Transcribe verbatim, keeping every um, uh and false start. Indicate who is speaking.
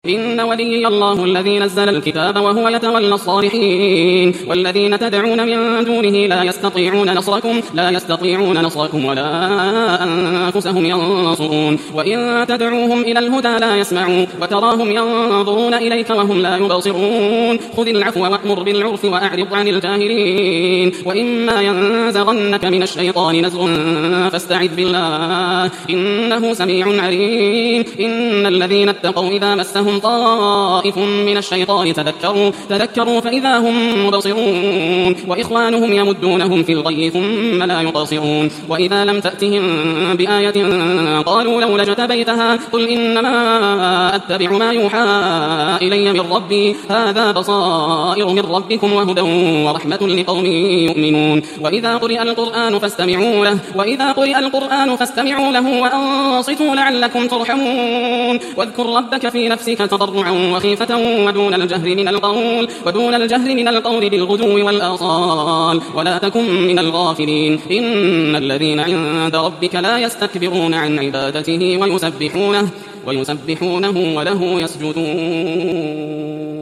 Speaker 1: إن وليي الله الذي نزل الكتاب وهو يتولى الصالحين والذين تدعون من دونه لا يستطيعون نصركم لا يستطيعون نصركم ولا أنفسهم ينصرون وإن تدعوهم إلى الهدى لا يسمعون وتراهم ينظرون إليك وهم لا يبصرون خذ العفو وأمر بالعرف وأعرض عن الجاهلين وإما ينزغنك من الشيطان نزغ فاستعذ بالله إنه سميع عليم إن الذين اتقوا إذا مسهم طائف من الشيطان تذكروا تذكروا فإذا هم مبصرون وإخوانهم يمدونهم في الغي ثم لا يقصرون وإذا لم تأتهم بآية قالوا لولا اجتبيتها قل إنما أتبع ما يوحى إلي من ربي هذا بصائر من ربكم وهدى ورحمة لقوم يؤمنون وإذا قرئ القرآن فاستمعوا له وإذا قرئ القرآن فاستمعوا له وأنصتوا لعلكم ترحمون واذكر ربك في نفسك تضرعا وخيفة ودون الجهر من القول ودون الجهر من القول بالغدو والآصال ولا تكن من الغافلين إن الذين عند ربك لا يستكبرون عن عبادته ويسبحونه ويسبحونه وله يسجدون